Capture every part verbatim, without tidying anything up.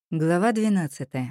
Глава двенадцатая.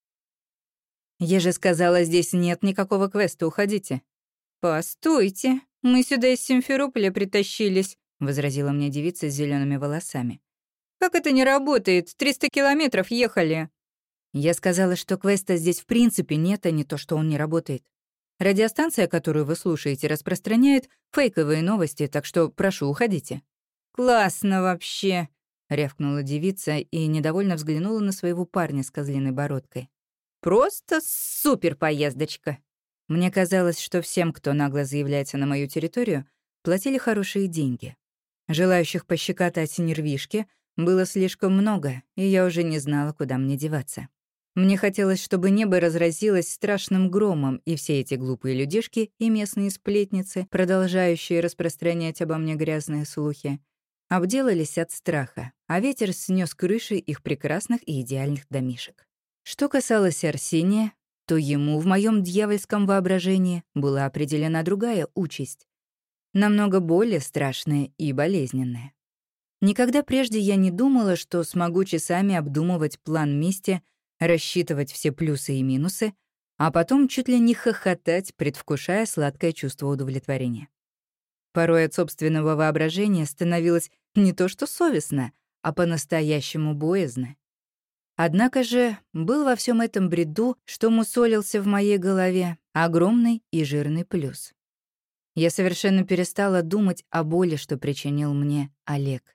«Я же сказала, здесь нет никакого квеста, уходите». «Постойте, мы сюда из Симферополя притащились», — возразила мне девица с зелеными волосами. «Как это не работает? Триста километров ехали». Я сказала, что квеста здесь в принципе нет, а не то, что он не работает. Радиостанция, которую вы слушаете, распространяет фейковые новости, так что прошу, уходите. «Классно вообще», — рявкнула девица и недовольно взглянула на своего парня с козлиной бородкой. «Просто супер поездочка». Мне казалось, что всем, кто нагло заявляется на мою территорию, платили хорошие деньги. Желающих пощекотать нервишки было слишком много, и я уже не знала, куда мне деваться. Мне хотелось, чтобы небо разразилось страшным громом, и все эти глупые людишки и местные сплетницы, продолжающие распространять обо мне грязные слухи, обделались от страха, а ветер снес крыши их прекрасных и идеальных домишек. Что касалось Арсения, то ему в моем дьявольском воображении была определена другая участь, намного более страшная и болезненная. Никогда прежде я не думала, что смогу часами обдумывать план мести, рассчитывать все плюсы и минусы, а потом чуть ли не хохотать, предвкушая сладкое чувство удовлетворения. Порой от собственного воображения становилось не то что совестно, а по-настоящему боязно. Однако же был во всем этом бреду, что мусолился в моей голове, огромный и жирный плюс. Я совершенно перестала думать о боли, что причинил мне Олег.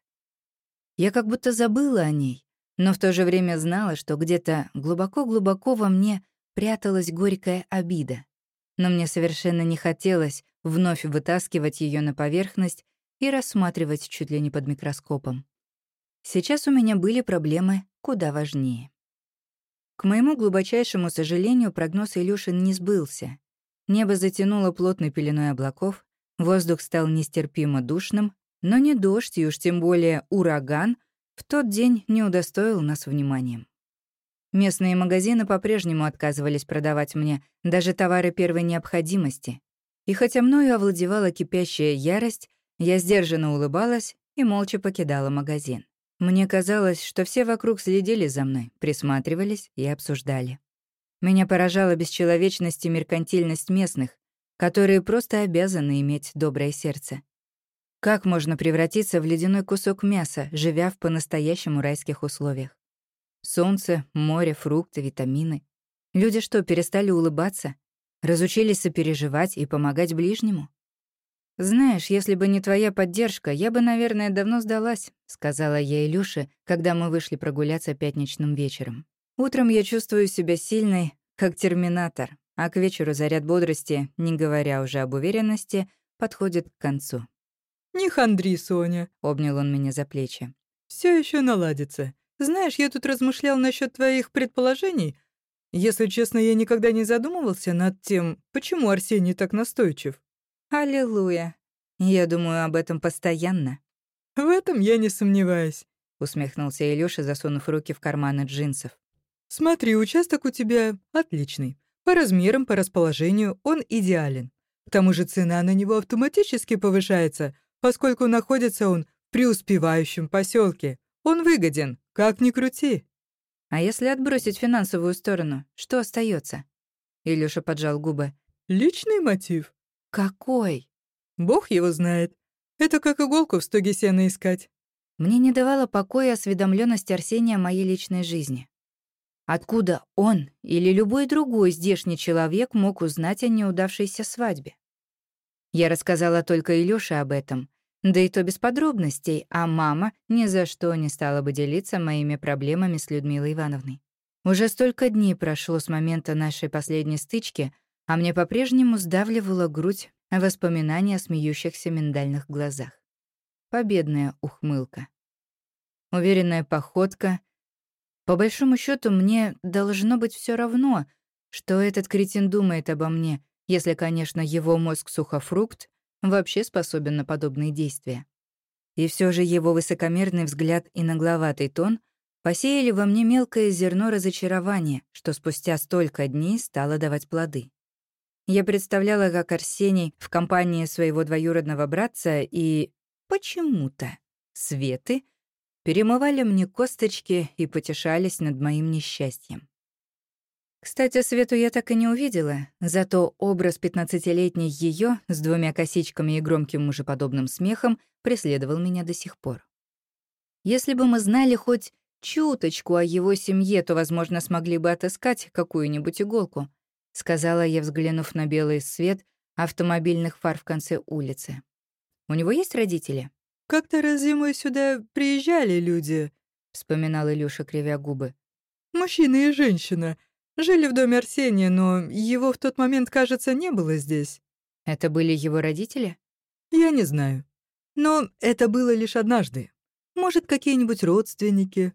Я как будто забыла о ней, но в то же время знала, что где-то глубоко-глубоко во мне пряталась горькая обида. Но мне совершенно не хотелось вновь вытаскивать ее на поверхность и рассматривать чуть ли не под микроскопом. Сейчас у меня были проблемы куда важнее. К моему глубочайшему сожалению, прогноз Илюшин не сбылся. Небо затянуло плотной пеленой облаков, воздух стал нестерпимо душным, но не дождь, и уж тем более ураган, в тот день не удостоил нас вниманием. Местные магазины по-прежнему отказывались продавать мне даже товары первой необходимости, и хотя мною овладевала кипящая ярость, я сдержанно улыбалась и молча покидала магазин. Мне казалось, что все вокруг следили за мной, присматривались и обсуждали. Меня поражала бесчеловечность и меркантильность местных, которые просто обязаны иметь доброе сердце. Как можно превратиться в ледяной кусок мяса, живя в по-настоящему райских условиях? Солнце, море, фрукты, витамины. Люди что, перестали улыбаться? Разучились сопереживать и помогать ближнему? «Знаешь, если бы не твоя поддержка, я бы, наверное, давно сдалась», — сказала я Илюше, когда мы вышли прогуляться пятничным вечером. «Утром я чувствую себя сильной, как терминатор, а к вечеру заряд бодрости, не говоря уже об уверенности, подходит к концу». «Не хандри, Соня», — обнял он меня за плечи. «Всё ещё наладится. Знаешь, я тут размышлял насчёт твоих предположений. Если честно, я никогда не задумывался над тем, почему Арсений так настойчив». «Аллилуйя. Я думаю об этом постоянно». «В этом я не сомневаюсь», — усмехнулся Илюша, засунув руки в карманы джинсов. «Смотри, участок у тебя отличный. По размерам, по расположению он идеален. К тому же цена на него автоматически повышается, поскольку находится он в преуспевающем посёлке. Он выгоден, как ни крути». «А если отбросить финансовую сторону, что остаётся?» Илюша поджал губы. «Личный мотив». «Какой?» «Бог его знает. Это как иголку в стоге сена искать». Мне не давала покоя осведомлённость Арсения о моей личной жизни. Откуда он или любой другой здешний человек мог узнать о неудавшейся свадьбе? Я рассказала только Илюше об этом, да и то без подробностей, а мама ни за что не стала бы делиться моими проблемами с Людмилой Ивановной. Уже столько дней прошло с момента нашей последней стычки, а мне по-прежнему сдавливала грудь воспоминания о смеющихся миндальных глазах. Победная ухмылка. Уверенная походка. По большому счету, мне должно быть все равно, что этот кретин думает обо мне, если, конечно, его мозг-сухофрукт вообще способен на подобные действия. И все же его высокомерный взгляд и нагловатый тон посеяли во мне мелкое зерно разочарования, что спустя столько дней стало давать плоды. Я представляла, как Арсений в компании своего двоюродного братца и, почему-то, Светы перемывали мне косточки и потешались над моим несчастьем. Кстати, Свету я так и не увидела, зато образ пятнадцатилетней ее с двумя косичками и громким мужеподобным смехом преследовал меня до сих пор. Если бы мы знали хоть чуточку о его семье, то, возможно, смогли бы отыскать какую-нибудь иголку, сказала я, взглянув на белый свет автомобильных фар в конце улицы. У него есть родители? «Как-то раз зимой сюда приезжали люди», — вспоминал Илюша, кривя губы. «Мужчина и женщина. Жили в доме Арсения, но его в тот момент, кажется, не было здесь». Это были его родители? «Я не знаю. Но это было лишь однажды. Может, какие-нибудь родственники».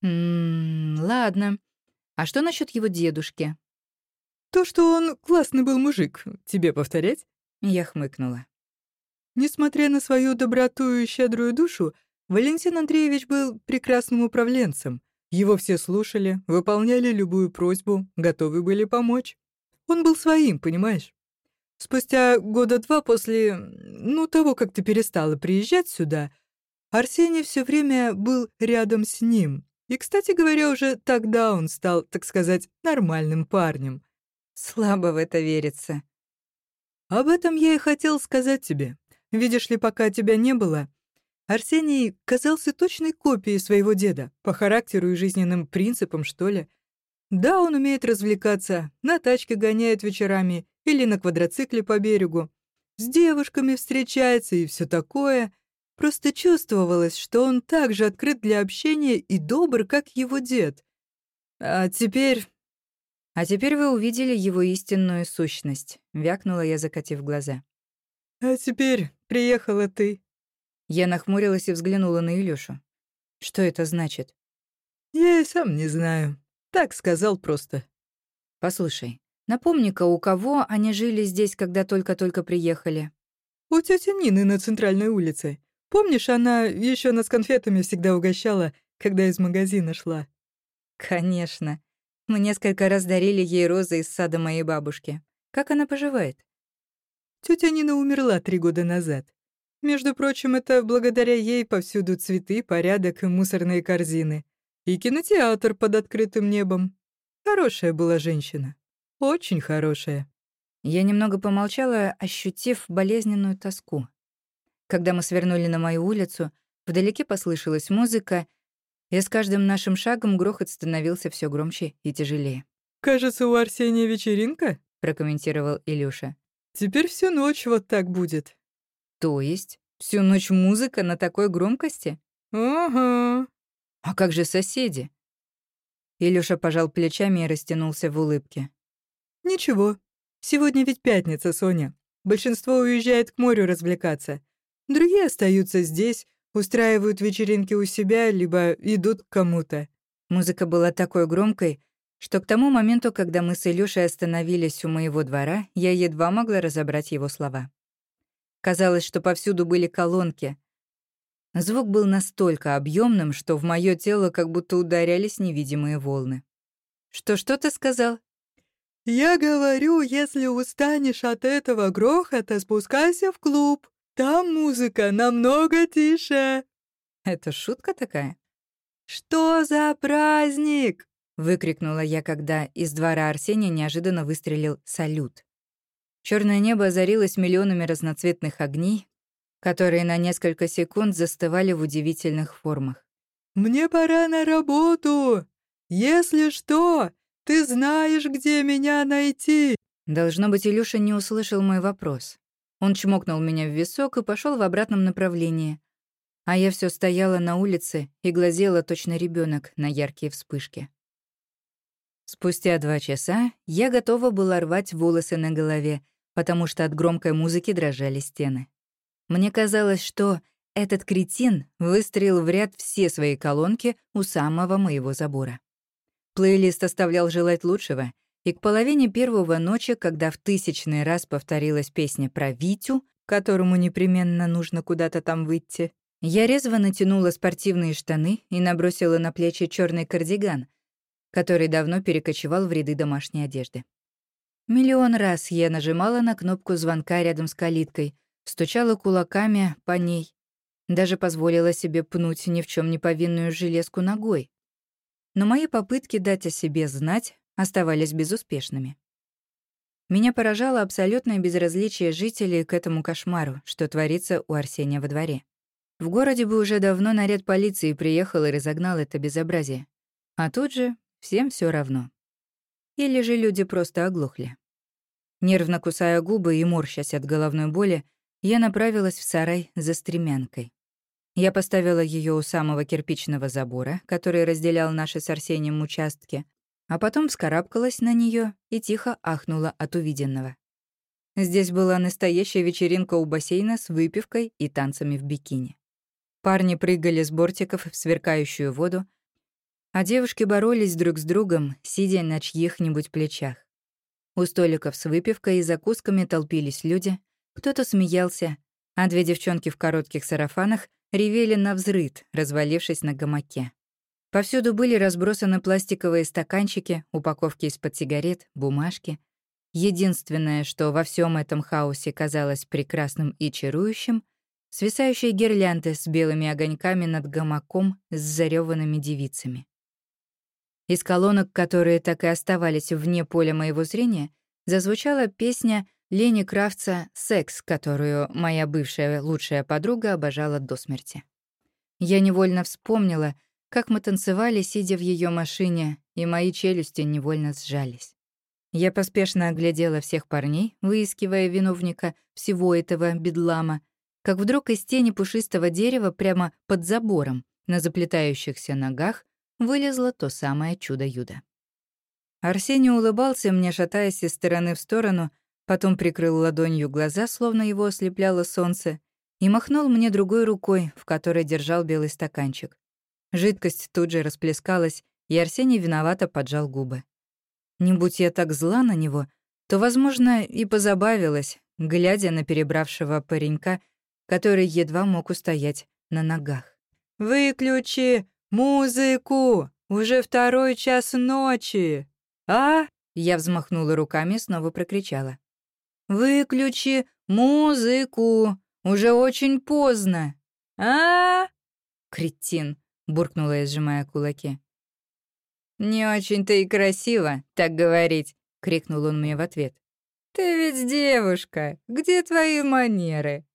Ммм, ладно. А что насчет его дедушки? «То, что он классный был мужик. Тебе повторять?» Я хмыкнула. Несмотря на свою доброту и щедрую душу, Валентин Андреевич был прекрасным управленцем. Его все слушали, выполняли любую просьбу, готовы были помочь. Он был своим, понимаешь? Спустя года два после, ну, того, как ты перестала приезжать сюда, Арсений все время был рядом с ним. И, кстати говоря, уже тогда он стал, так сказать, нормальным парнем. Слабо в это верится. Об этом я и хотел сказать тебе. Видишь ли, пока тебя не было, Арсений казался точной копией своего деда, по характеру и жизненным принципам, что ли. Да, он умеет развлекаться, на тачке гоняет вечерами или на квадроцикле по берегу, с девушками встречается и все такое. Просто чувствовалось, что он так же открыт для общения и добр, как его дед. А теперь... А теперь вы увидели его истинную сущность, вякнула я, закатив глаза. А теперь приехала ты. Я нахмурилась и взглянула на Илюшу. Что это значит? Я и сам не знаю. Так сказал просто. Послушай, напомни-ка, у кого они жили здесь, когда только-только приехали? У тети Нины на центральной улице. Помнишь, она еще нас конфетами всегда угощала, когда из магазина шла? Конечно. Мы несколько раз дарили ей розы из сада моей бабушки. Как она поживает? Тетя Нина умерла три года назад. Между прочим, это благодаря ей повсюду цветы, порядок и мусорные корзины. И кинотеатр под открытым небом. Хорошая была женщина. Очень хорошая. Я немного помолчала, ощутив болезненную тоску. Когда мы свернули на мою улицу, вдалеке послышалась музыка, и с каждым нашим шагом грохот становился все громче и тяжелее. «Кажется, у Арсения вечеринка», — прокомментировал Илюша. «Теперь всю ночь вот так будет». То есть всю ночь музыка на такой громкости? «Ага». А как же соседи? Илюша пожал плечами и растянулся в улыбке. «Ничего. Сегодня ведь пятница, Соня. Большинство уезжает к морю развлекаться. Другие остаются здесь, устраивают вечеринки у себя, либо идут к кому-то». Музыка была такой громкой, что к тому моменту, когда мы с Илюшей остановились у моего двора, я едва могла разобрать его слова. Казалось, что повсюду были колонки. Звук был настолько объемным, что в моё тело как будто ударялись невидимые волны. «Что-что ты сказал?» «Я говорю, если устанешь от этого грохота, спускайся в клуб. Там музыка намного тише». Это шутка такая? «Что за праздник?» — выкрикнула я, когда из двора Арсения неожиданно выстрелил салют. Чёрное небо озарилось миллионами разноцветных огней, которые на несколько секунд застывали в удивительных формах. «Мне пора на работу. Если что, ты знаешь, где меня найти». Должно быть, Илюша не услышал мой вопрос. Он чмокнул меня в висок и пошел в обратном направлении. А я все стояла на улице и глазела точно ребенок на яркие вспышки. Спустя два часа я готова была рвать волосы на голове, потому что от громкой музыки дрожали стены. Мне казалось, что этот кретин выстроил в ряд все свои колонки у самого моего забора. Плейлист оставлял желать лучшего, и к половине первого ночи, когда в тысячный раз повторилась песня про Витю, которому непременно нужно куда-то там выйти, я резво натянула спортивные штаны и набросила на плечи черный кардиган, который давно перекочевал в ряды домашней одежды. Миллион раз я нажимала на кнопку звонка рядом с калиткой, стучала кулаками по ней, Даже позволила себе пнуть ни в чем не повинную железку ногой. Но мои попытки дать о себе знать оставались безуспешными. Меня поражало абсолютное безразличие жителей к этому кошмару, что творится у Арсения во дворе. В городе бы уже давно наряд полиции приехал и разогнал это безобразие. А тут же всем все равно. Или же люди просто оглохли. Нервно кусая губы и морщась от головной боли, я направилась в сарай за стремянкой. Я поставила ее у самого кирпичного забора, который разделял наши с Арсением участки, а потом вскарабкалась на нее и тихо ахнула от увиденного. Здесь была настоящая вечеринка у бассейна с выпивкой и танцами в бикини. Парни прыгали с бортиков в сверкающую воду, а девушки боролись друг с другом, сидя на чьих-нибудь плечах. У столиков с выпивкой и закусками толпились люди, кто-то смеялся, а две девчонки в коротких сарафанах ревели навзрыд, развалившись на гамаке. Повсюду были разбросаны пластиковые стаканчики, упаковки из-под сигарет, бумажки. Единственное, что во всем этом хаосе казалось прекрасным и чарующим, свисающие гирлянды с белыми огоньками над гамаком с зарёванными девицами. Из колонок, которые так и оставались вне поля моего зрения, зазвучала песня Лени Кравца «Секс», которую моя бывшая лучшая подруга обожала до смерти. Я невольно вспомнила, как мы танцевали, сидя в ее машине, и мои челюсти невольно сжались. Я поспешно оглядела всех парней, выискивая виновника всего этого бедлама, как вдруг из тени пушистого дерева прямо под забором, на заплетающихся ногах, вылезло то самое чудо-юдо. Арсений улыбался мне, шатаясь из стороны в сторону, потом прикрыл ладонью глаза, словно его ослепляло солнце, и махнул мне другой рукой, в которой держал белый стаканчик. Жидкость тут же расплескалась, и Арсений виновато поджал губы. Не будь я так зла на него, то, возможно, и позабавилась, глядя на перебравшего паренька, который едва мог устоять на ногах. «Выключи музыку! Уже второй час ночи! А?» Я взмахнула руками и снова прокричала. «Выключи музыку! Уже очень поздно! А?» «Кретин!» — буркнула я, сжимая кулаки. «Не очень-то и красиво так говорить», — крикнул он мне в ответ. «Ты ведь девушка, где твои манеры?»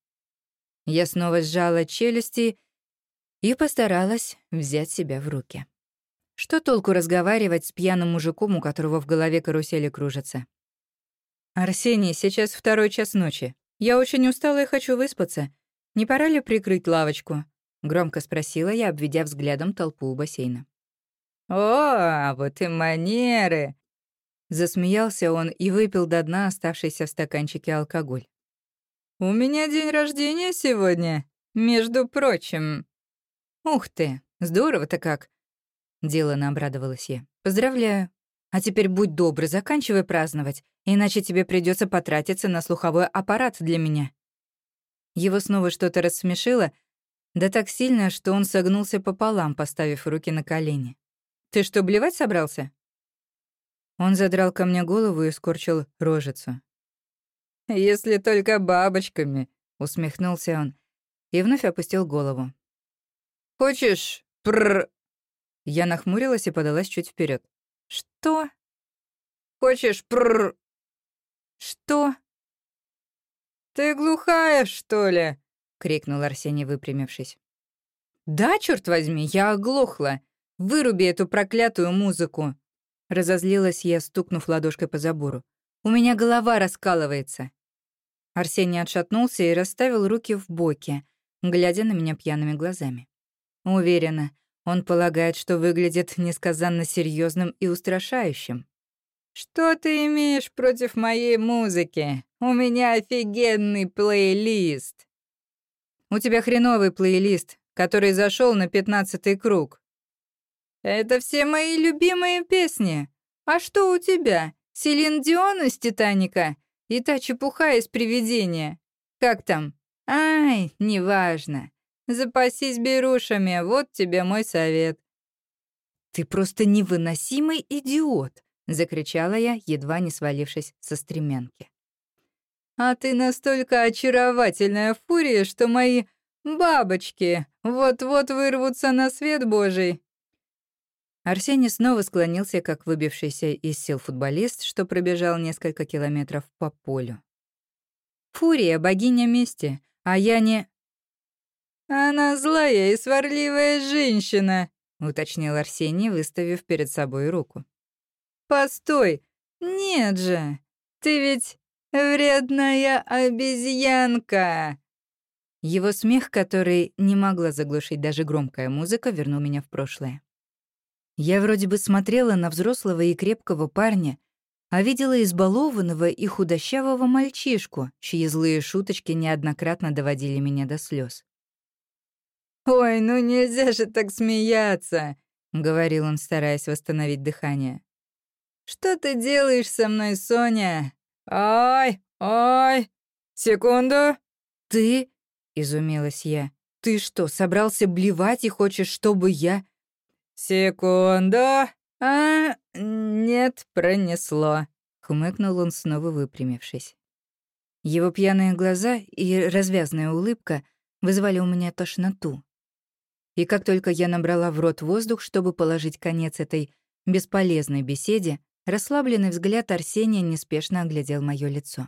Я снова сжала челюсти и постаралась взять себя в руки. Что толку разговаривать с пьяным мужиком, у которого в голове карусели кружатся? «Арсений, сейчас второй час ночи. Я очень устала и хочу выспаться. Не пора ли прикрыть лавочку?» — громко спросила я, обведя взглядом толпу у бассейна. «О, вот и манеры!» Засмеялся он и выпил до дна оставшийся в стаканчике алкоголь. «У меня день рождения сегодня, между прочим». «Ух ты, здорово-то как!» — делано обрадовалась я. «Поздравляю. А теперь будь добр, заканчивай праздновать, иначе тебе придется потратиться на слуховой аппарат для меня». Его снова что-то рассмешило, да так сильно, что он согнулся пополам, поставив руки на колени. «Ты что, блевать собрался?» Он задрал ко мне голову и скорчил рожицу. «Если только бабочками», — усмехнулся он и вновь опустил голову. «Хочешь пр...» Я нахмурилась и подалась чуть вперед. «Что? «Хочешь пр...» Что?» «Ты глухая, что ли?» — крикнул Арсений, выпрямившись. «Да, черт возьми, я оглохла. Выруби эту проклятую музыку!» Разозлилась я, стукнув ладошкой по забору. «У меня голова раскалывается!» Арсений отшатнулся и расставил руки в боки, глядя на меня пьяными глазами. Уверена, он полагает, что выглядит несказанно серьезным и устрашающим. «Что ты имеешь против моей музыки? У меня офигенный плейлист!» «У тебя хреновый плейлист, который зашел на пятнадцатый круг». «Это все мои любимые песни. А что у тебя? Селин Дион из «Титаника» и та чепуха из «Привидения». Как там? Ай, неважно. Запасись берушами, вот тебе мой совет». «Ты просто невыносимый идиот!» — закричала я, едва не свалившись со стремянки. «А ты настолько очаровательная фурия, что мои Бабочки вот-вот вырвутся на свет Божий». Арсений снова склонился, как выбившийся из сил футболист, что пробежал несколько километров по полю. «Фурия — богиня мести, а я не...» «Она злая и сварливая женщина», — уточнил Арсений, выставив перед собой руку. «Постой! Нет же! Ты ведь вредная обезьянка!» Его смех, который не могла заглушить даже громкая музыка, вернул меня в прошлое. Я вроде бы смотрела на взрослого и крепкого парня, а видела избалованного и худощавого мальчишку, чьи злые шуточки неоднократно доводили меня до слез. «Ой, ну нельзя же так смеяться!» — говорил он, стараясь восстановить дыхание. «Что ты делаешь со мной, Соня? Ой, ой! Секунду!» «Ты?» — изумилась я. «Ты что, собрался блевать и хочешь, чтобы я...» «Секунду! А, нет, пронесло!» — хмыкнул он, снова выпрямившись. Его пьяные глаза и развязная улыбка вызвали у меня тошноту. И как только я набрала в рот воздух, чтобы положить конец этой бесполезной беседе, расслабленный взгляд Арсения неспешно оглядел моё лицо.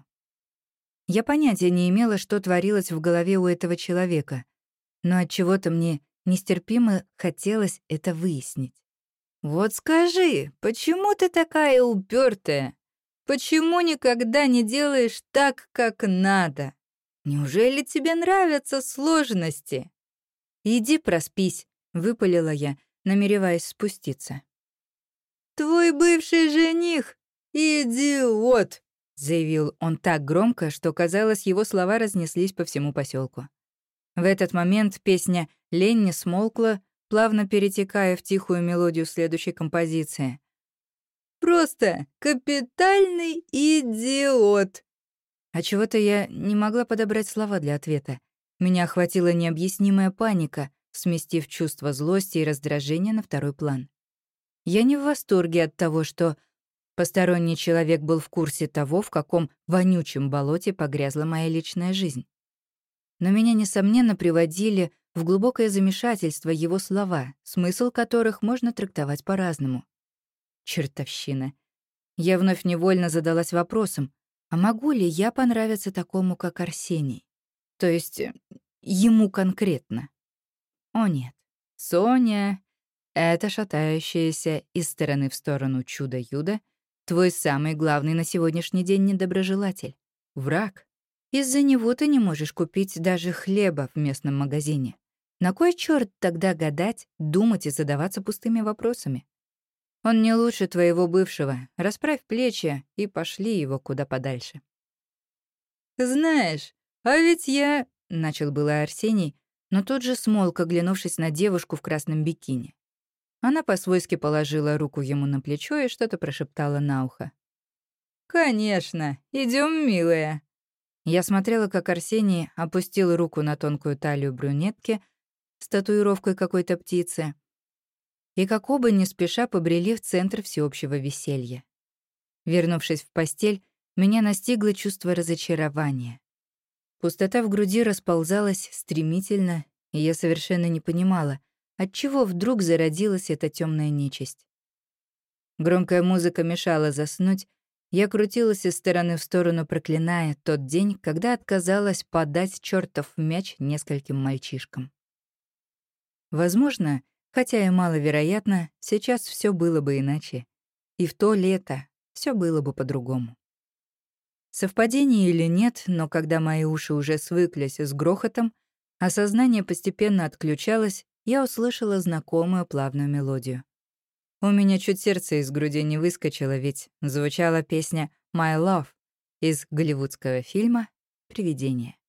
Я понятия не имела, что творилось в голове у этого человека, но отчего-то мне нестерпимо хотелось это выяснить. «Вот скажи, почему ты такая упертая? Почему никогда не делаешь так, как надо? Неужели тебе нравятся сложности?» «Иди проспись», — выпалила я, намереваясь спуститься. «Твой бывший жених — идиот!» — заявил он так громко, что, казалось, его слова разнеслись по всему поселку. В этот момент песня «Ленни» смолкла, плавно перетекая в тихую мелодию следующей композиции. «Просто капитальный идиот!» А чего-то я не могла подобрать слова для ответа. Меня охватила необъяснимая паника, сместив чувство злости и раздражения на второй план. Я не в восторге от того, что посторонний человек был в курсе того, в каком вонючем болоте погрязла моя личная жизнь. Но меня, несомненно, приводили в глубокое замешательство его слова, смысл которых можно трактовать по-разному. Чертовщина. Я вновь невольно задалась вопросом, а могу ли я понравиться такому, как Арсений? То есть ему конкретно? О нет, Соня — это шатающееся из стороны в сторону чудо-юдо, твой самый главный на сегодняшний день недоброжелатель, враг. Из-за него ты не можешь купить даже хлеба в местном магазине. На кой черт тогда гадать, думать и задаваться пустыми вопросами? Он не лучше твоего бывшего. Расправь плечи и пошли его куда подальше. «Знаешь, а ведь я...» — начал было Арсений, но тут же смолк, оглянувшись на девушку в красном бикини. Она по-свойски положила руку ему на плечо и что-то прошептала на ухо. «Конечно, идем, милая». Я смотрела, как Арсений опустил руку на тонкую талию брюнетки с татуировкой какой-то птицы, и как оба не спеша побрели в центр всеобщего веселья. Вернувшись в постель, меня настигло чувство разочарования. Пустота в груди расползалась стремительно, и я совершенно не понимала, отчего вдруг зародилась эта темная нечисть. Громкая музыка мешала заснуть, я крутилась из стороны в сторону, проклиная тот день, когда отказалась подать чертов мяч нескольким мальчишкам. Возможно, хотя и маловероятно, сейчас все было бы иначе. И в то лето все было бы по-другому. Совпадение или нет, но когда мои уши уже свыклись с грохотом, а сознание постепенно отключалось, я услышала знакомую плавную мелодию. У меня чуть сердце из груди не выскочило, ведь звучала песня «My Love» из голливудского фильма «Привидение».